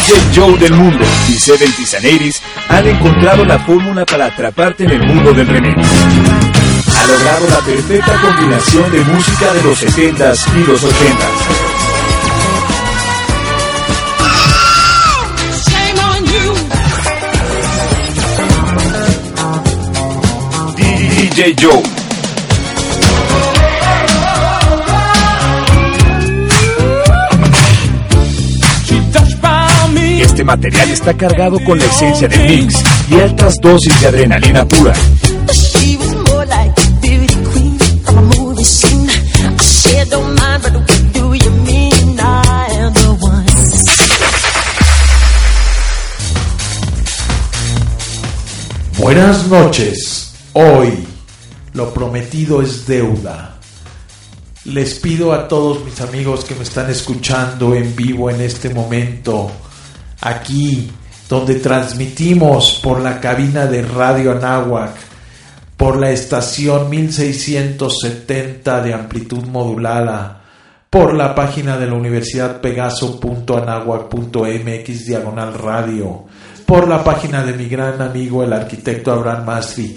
DJ Joe del mundo y 70s & 80s han encontrado la fórmula para atraparte en el mundo del remix. Ha logrado la perfecta combinación de música de los 70s y los 80s. DJ Joe. Este material está cargado con la esencia del mix y altas dosis de adrenalina pura. Buenas noches. Hoy lo prometido es deuda. Les pido a todos mis amigos que me están escuchando en vivo en este momento, aquí donde transmitimos por la cabina de Radio Anáhuac, por la estación 1670 de amplitud modulada, por la página de la Universidad Pegaso.anahuac.mx/radio, por la página de mi gran amigo el arquitecto Abraham Mastri,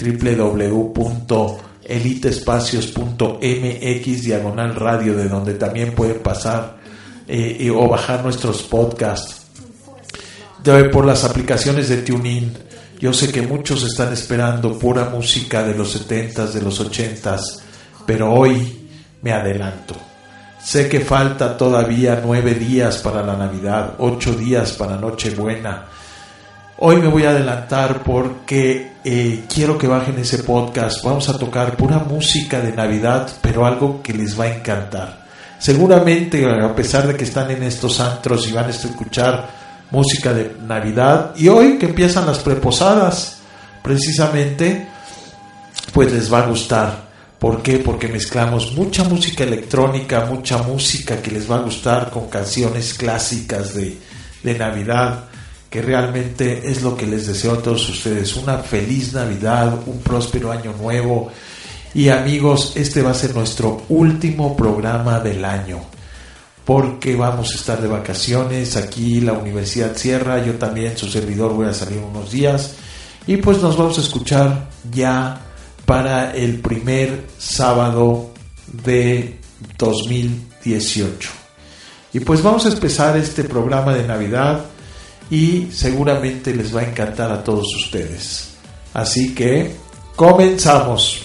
www.elitespacios.mx/radio, de donde también pueden pasar o bajar nuestros podcasts. Por las aplicaciones de TuneIn. Yo sé que muchos están esperando pura música de los 70s, de los 80s, pero hoy me adelanto. Sé que falta todavía 9 días para la Navidad, 8 días para Nochebuena. Hoy me voy a adelantar porque quiero que bajen ese podcast. Vamos a tocar pura música de Navidad, pero algo que les va a encantar. Seguramente, a pesar de que están en estos antros y van a escuchar música de Navidad, y hoy que empiezan las preposadas, precisamente, pues les va a gustar. ¿Por qué? Porque mezclamos mucha música electrónica, mucha música que les va a gustar con canciones clásicas de Navidad, que realmente es lo que les deseo a todos ustedes. Una feliz Navidad, un próspero año nuevo. Y amigos, este va a ser nuestro último programa del año, porque vamos a estar de vacaciones. Aquí la universidad cierra, yo también, su servidor, voy a salir unos días, y pues nos vamos a escuchar ya para el primer sábado de 2018. Y pues vamos a empezar este programa de Navidad y seguramente les va a encantar a todos ustedes. Así que comenzamos.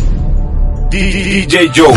DJ Joe.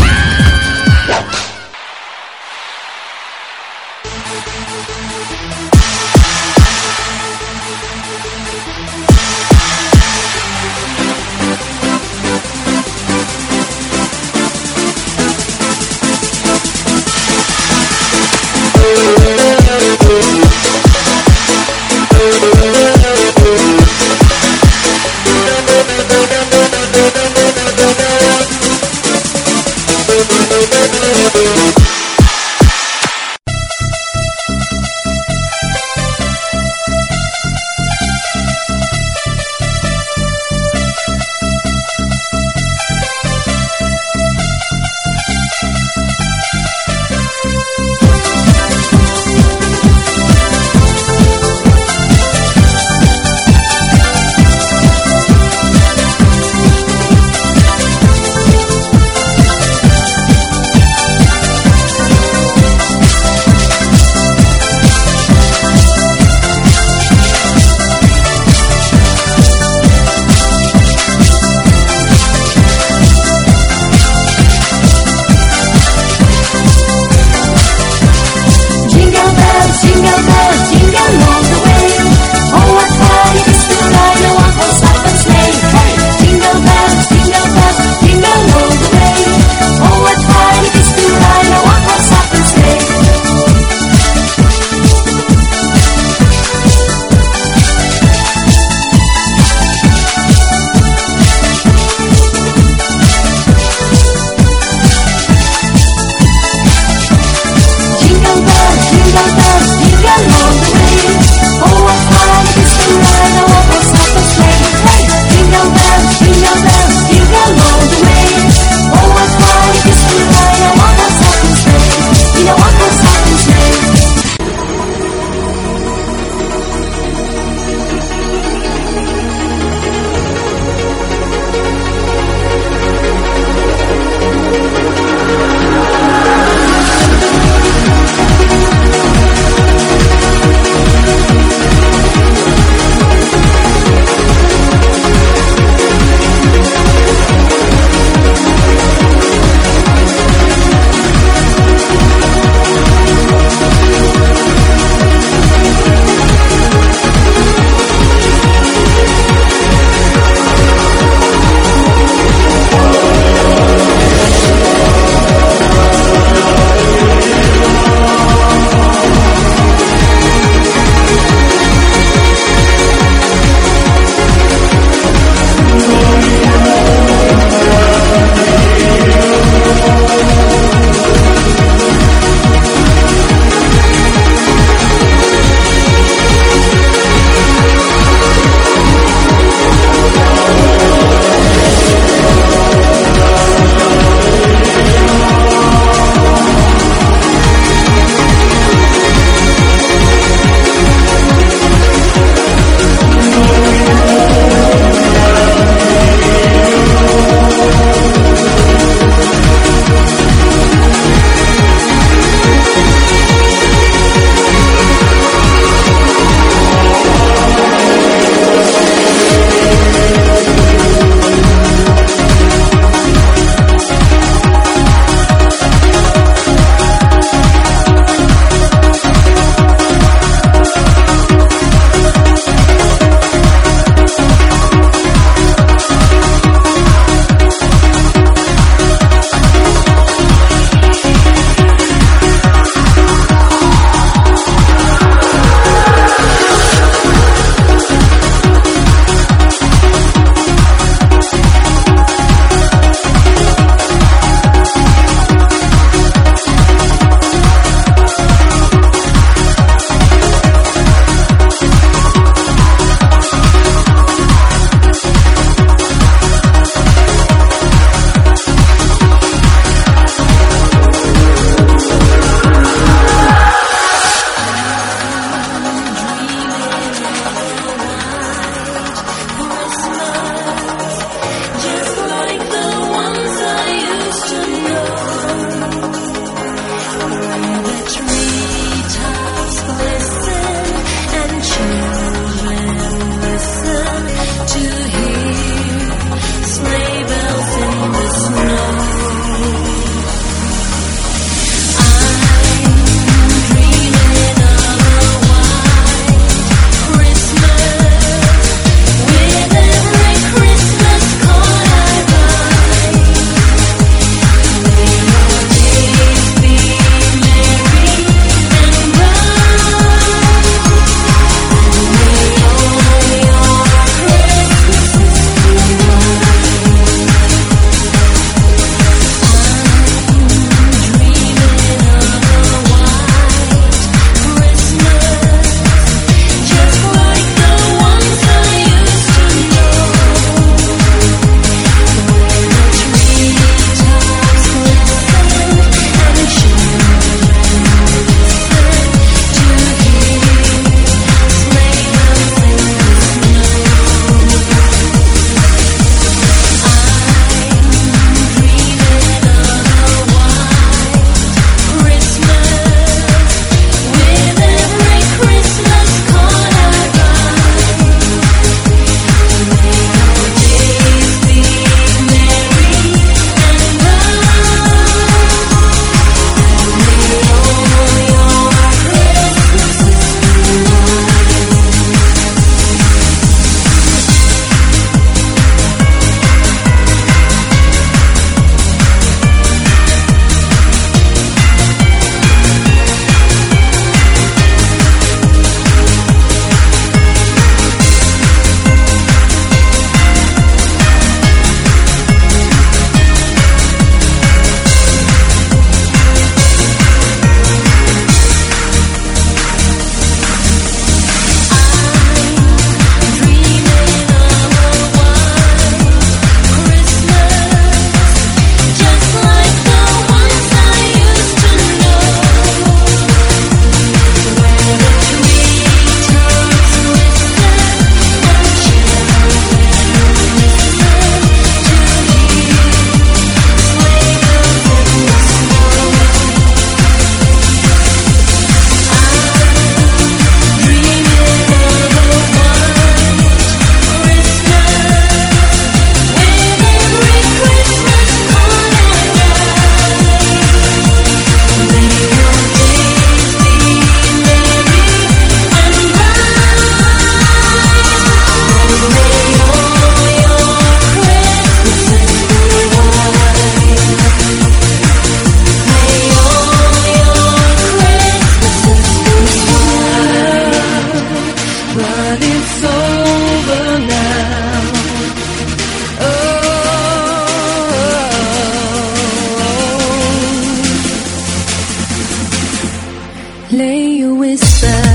lay a whisper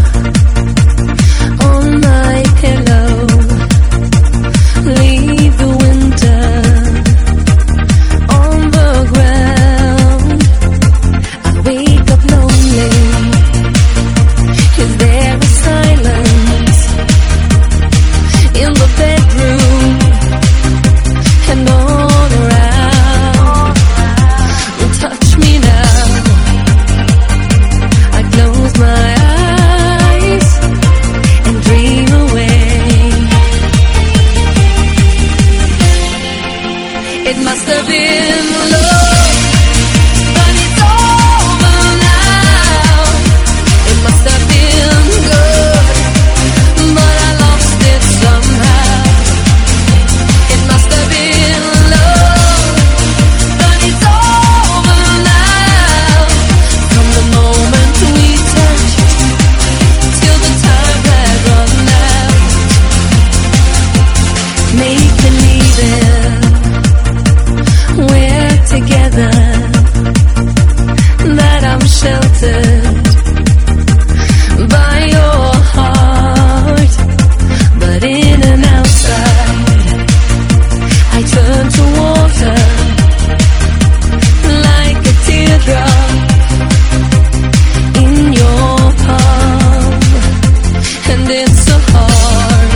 on my pillow, leave the winter on the ground. I wake up lonely, 'cause there is silence in the bedroom and all around. Well, touch me now. I close my eyes and dream away. It must have been love, but it's over now. It must have been good, but I lost it somehow. It must have been love, but it's over now. From the moment we touched till the time had run out. Make believe it, we're together, that I'm sheltered by your heart. But in and outside, I turn to water like a teardrop in your palm. And it's so hard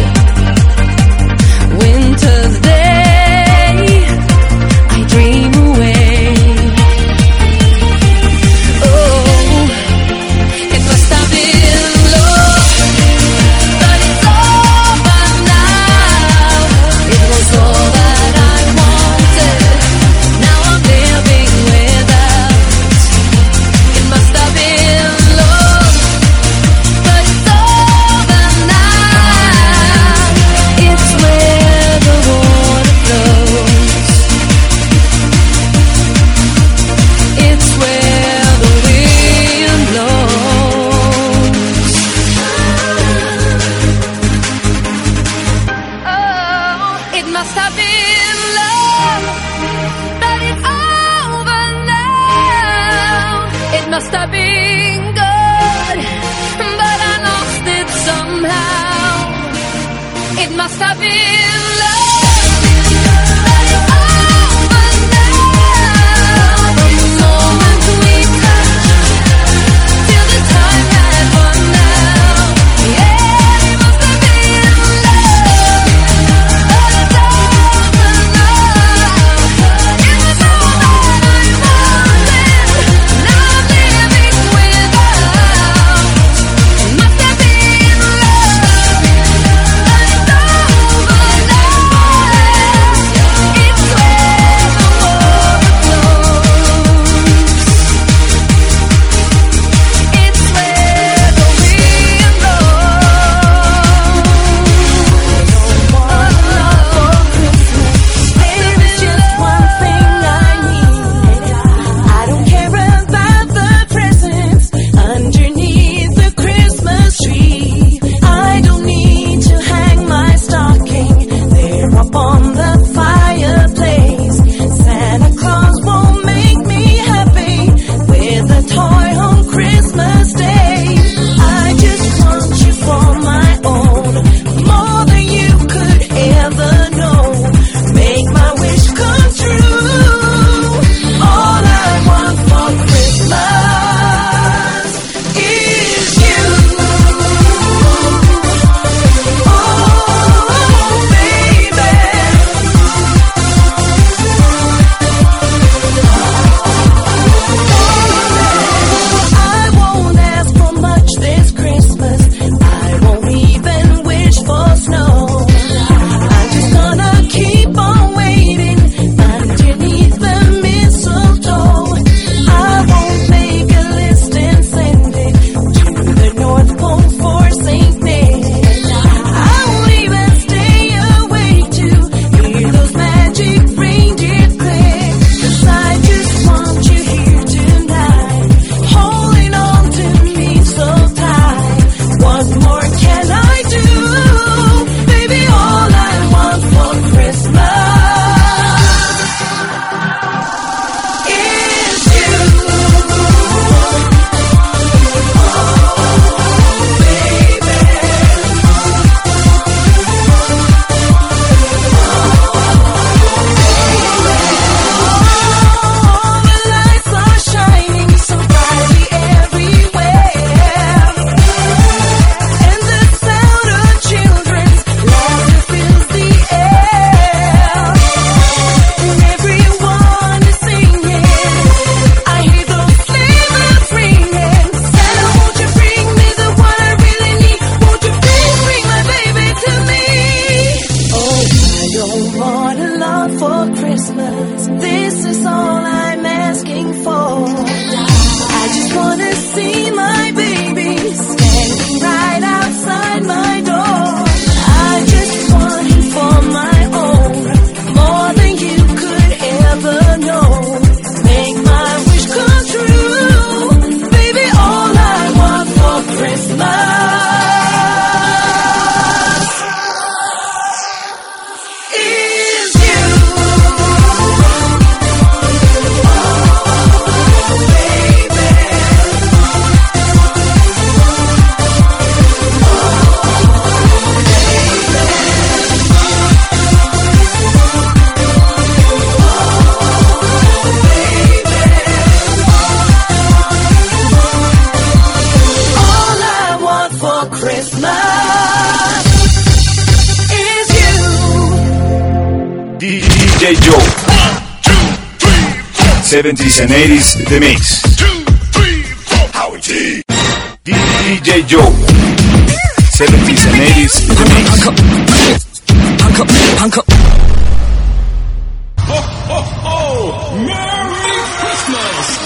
winter's day, I dream away. Oh, it must have been love, but it's over now. It was all that I wanted, now I'm living without. It must have been love, but it's over now. It's where the water flows, it's where the wind blows. Oh, it must have been love, but it's over now. It must have been good, but I lost it somehow. It must have been love, but it's over now. From the moment we touched till the time had run out. Yeah, it must have been love, but it's over now. It was all that I wanted, now I'm living 70s and 80s The Mix. 2, 3, 4. Howie G. DJ Joe. 70s and 80s The Mix. Ho, ho, ho! Merry Christmas!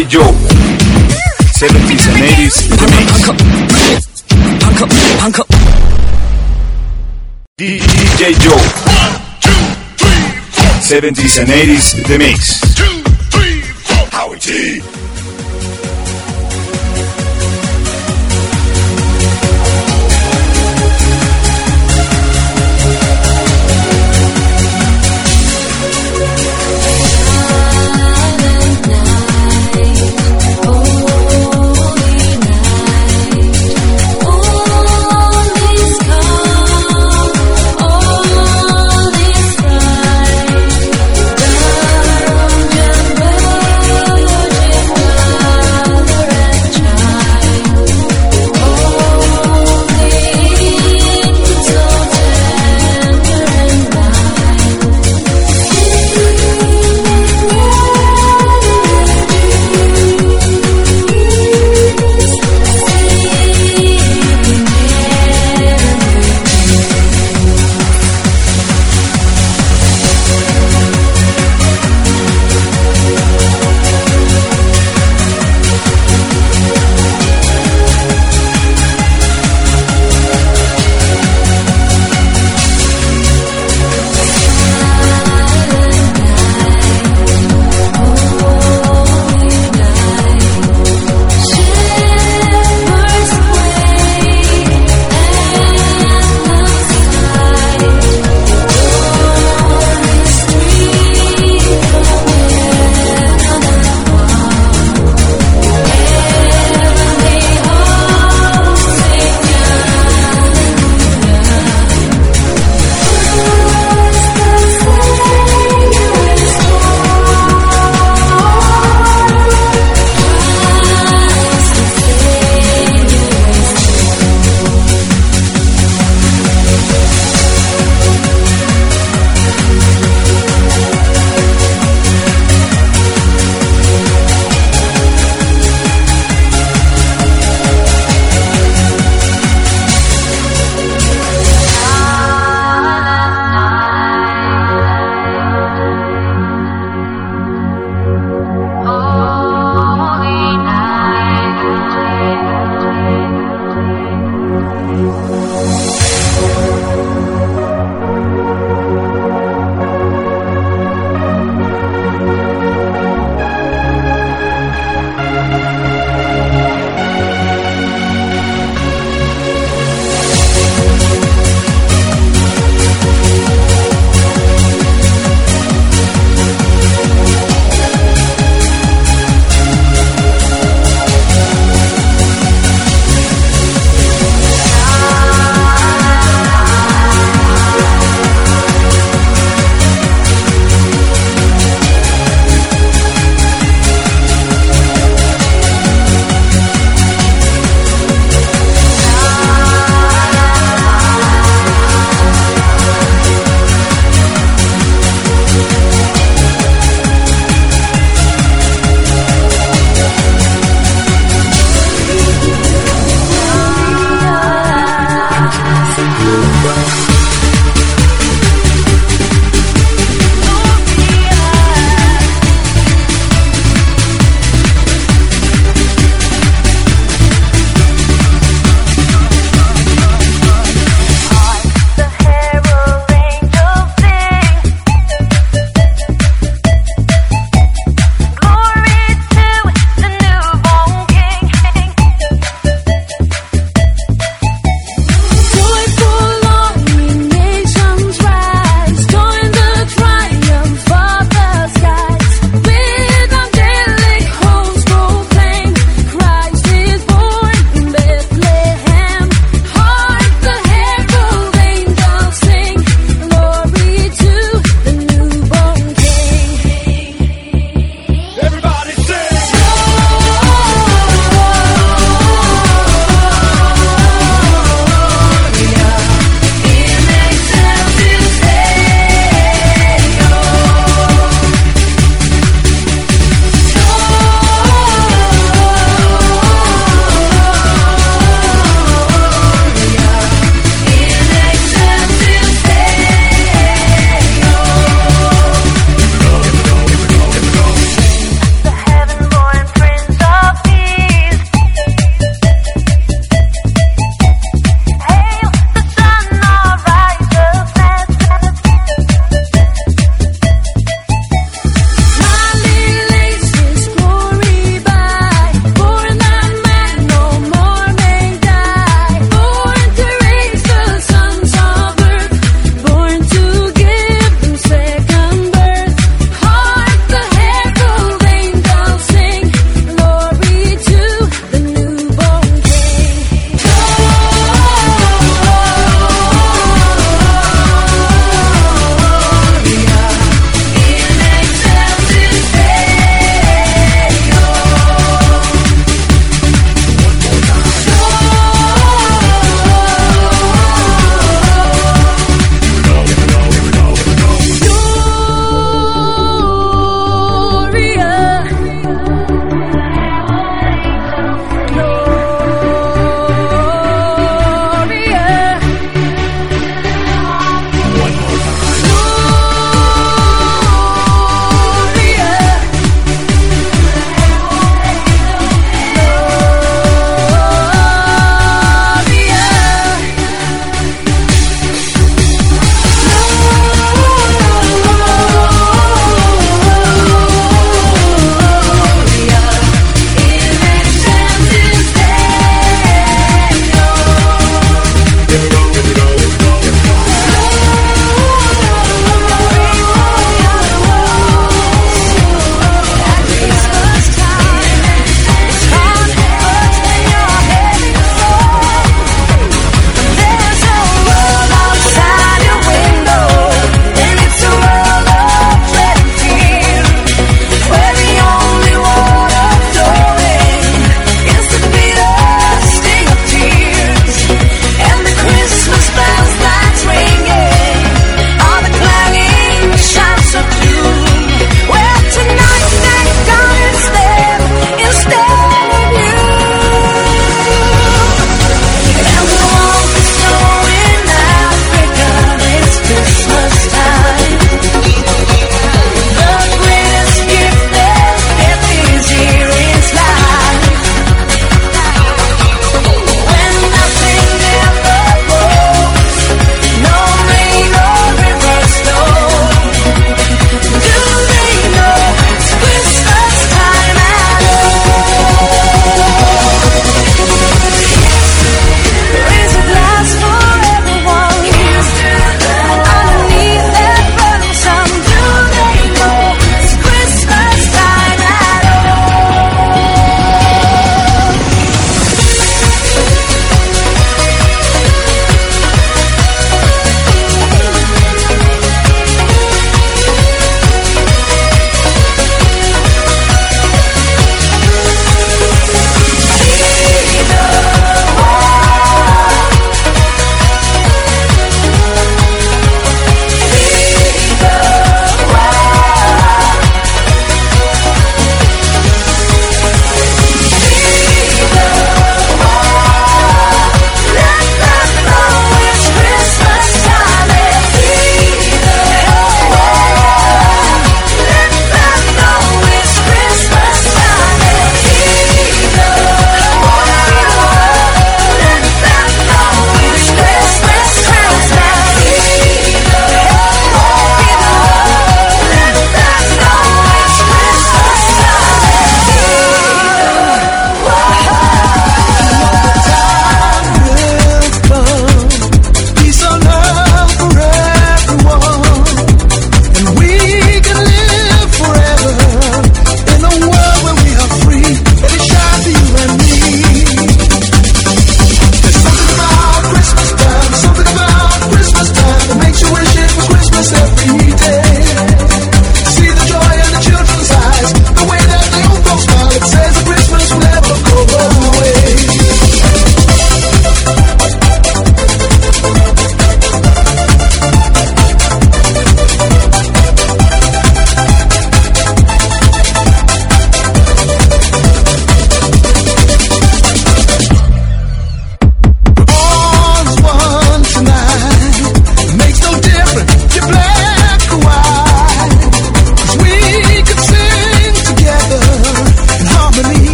DJ Joe. 70s and 80s The Mix. DJ Joe. 70s and 80s The Mix. 2, 3, 4. Howie T. Round and round,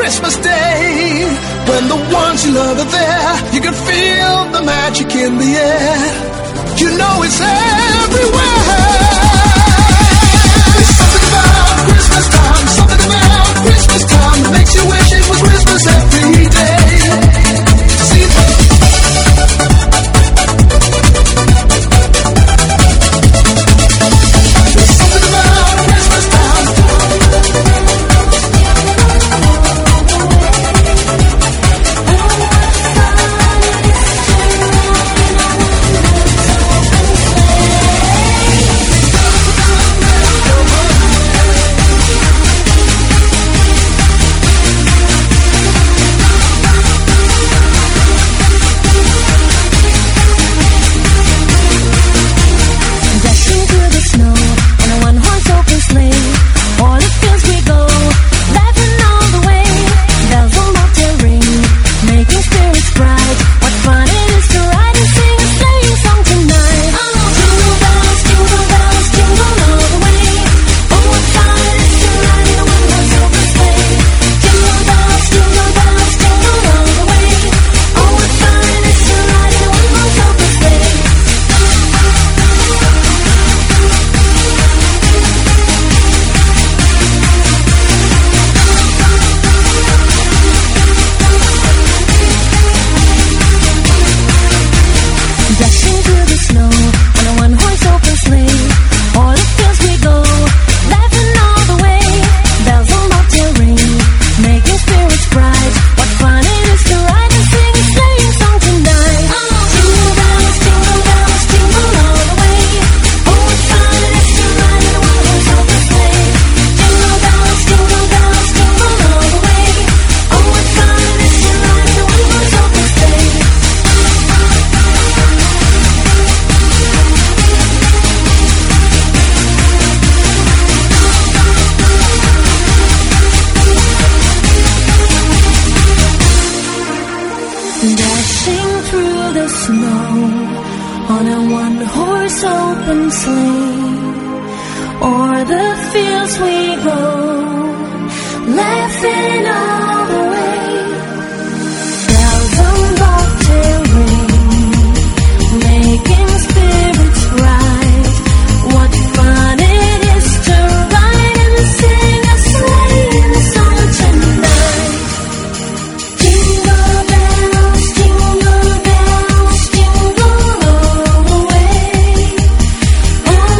Christmas Day, when the ones you love are there, you can feel the magic in the air. You know it's everywhere. There's something about Christmas time, something about Christmas time that makes you wish it was Christmas every day. See, there's something about Christmas time.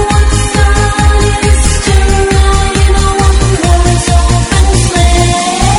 Sleigh.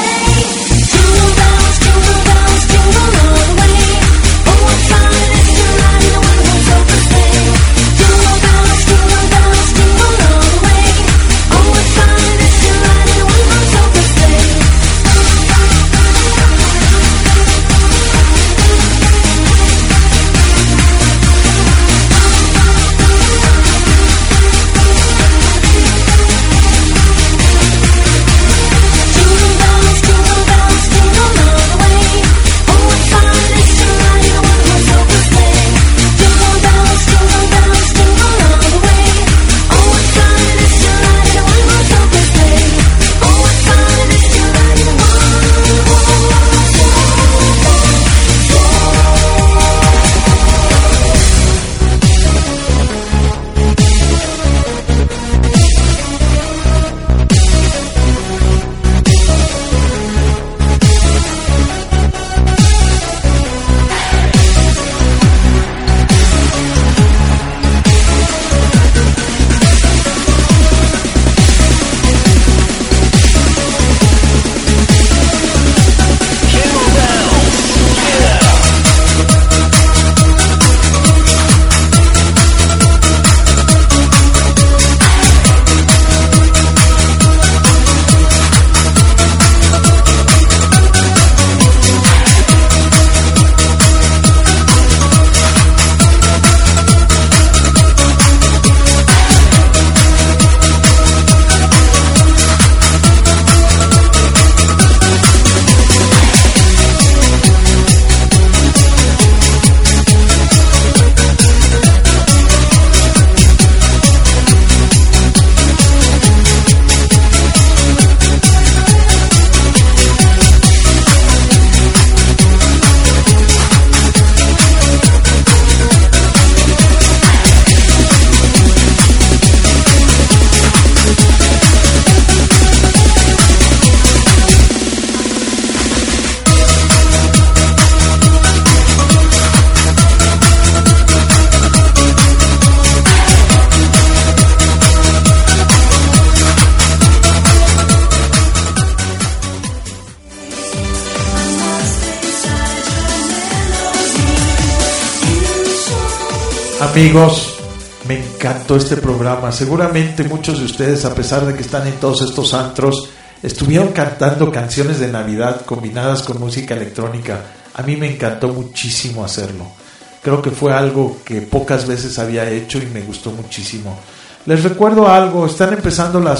Amigos, me encantó este programa. Seguramente muchos de ustedes, a pesar de que están en todos estos antros, estuvieron cantando canciones de Navidad combinadas con música electrónica. A mí me encantó muchísimo hacerlo. Creo que fue algo que pocas veces había hecho y me gustó muchísimo. Les recuerdo algo, están empezando las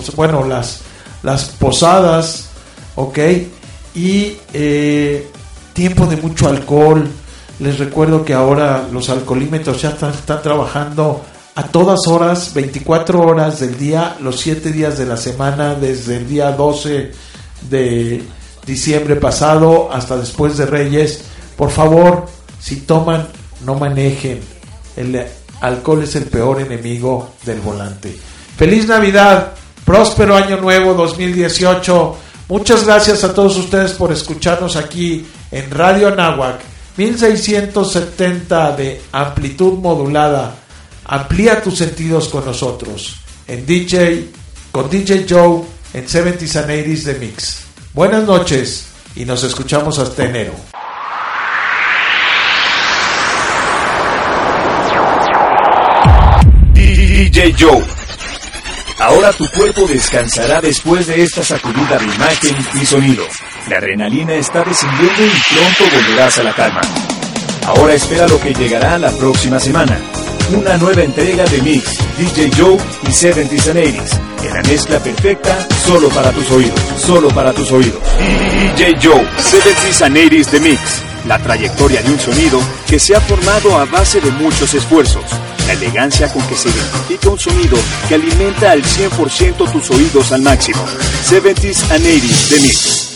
posadas, ¿ok? Y tiempo de mucho alcohol. Les recuerdo que ahora los alcoholímetros ya están trabajando a todas horas, 24 horas del día, los 7 días de la semana, desde el día 12 de diciembre pasado hasta después de Reyes. Por favor, si toman, no manejen. El alcohol es el peor enemigo del volante. ¡Feliz Navidad! ¡Próspero Año Nuevo 2018! Muchas gracias a todos ustedes por escucharnos aquí en Radio Anáhuac, 1670 de amplitud modulada. Amplía tus sentidos con nosotros con DJ Joe en 70s and 80s The Mix. Buenas noches y nos escuchamos hasta enero. DJ Joe. Ahora tu cuerpo descansará después de esta sacudida de imagen y sonido. La adrenalina está descendiendo y pronto volverás a la calma. Ahora espera lo que llegará la próxima semana. Una nueva entrega de Mix, DJ Joe y 70s and 80s. En la mezcla perfecta, solo para tus oídos. Solo para tus oídos. DJ Joe, 70s and 80s The Mix. La trayectoria de un sonido que se ha formado a base de muchos esfuerzos. La elegancia con que se identifica un sonido que alimenta al 100% tus oídos al máximo. 70s and 80s The Mix.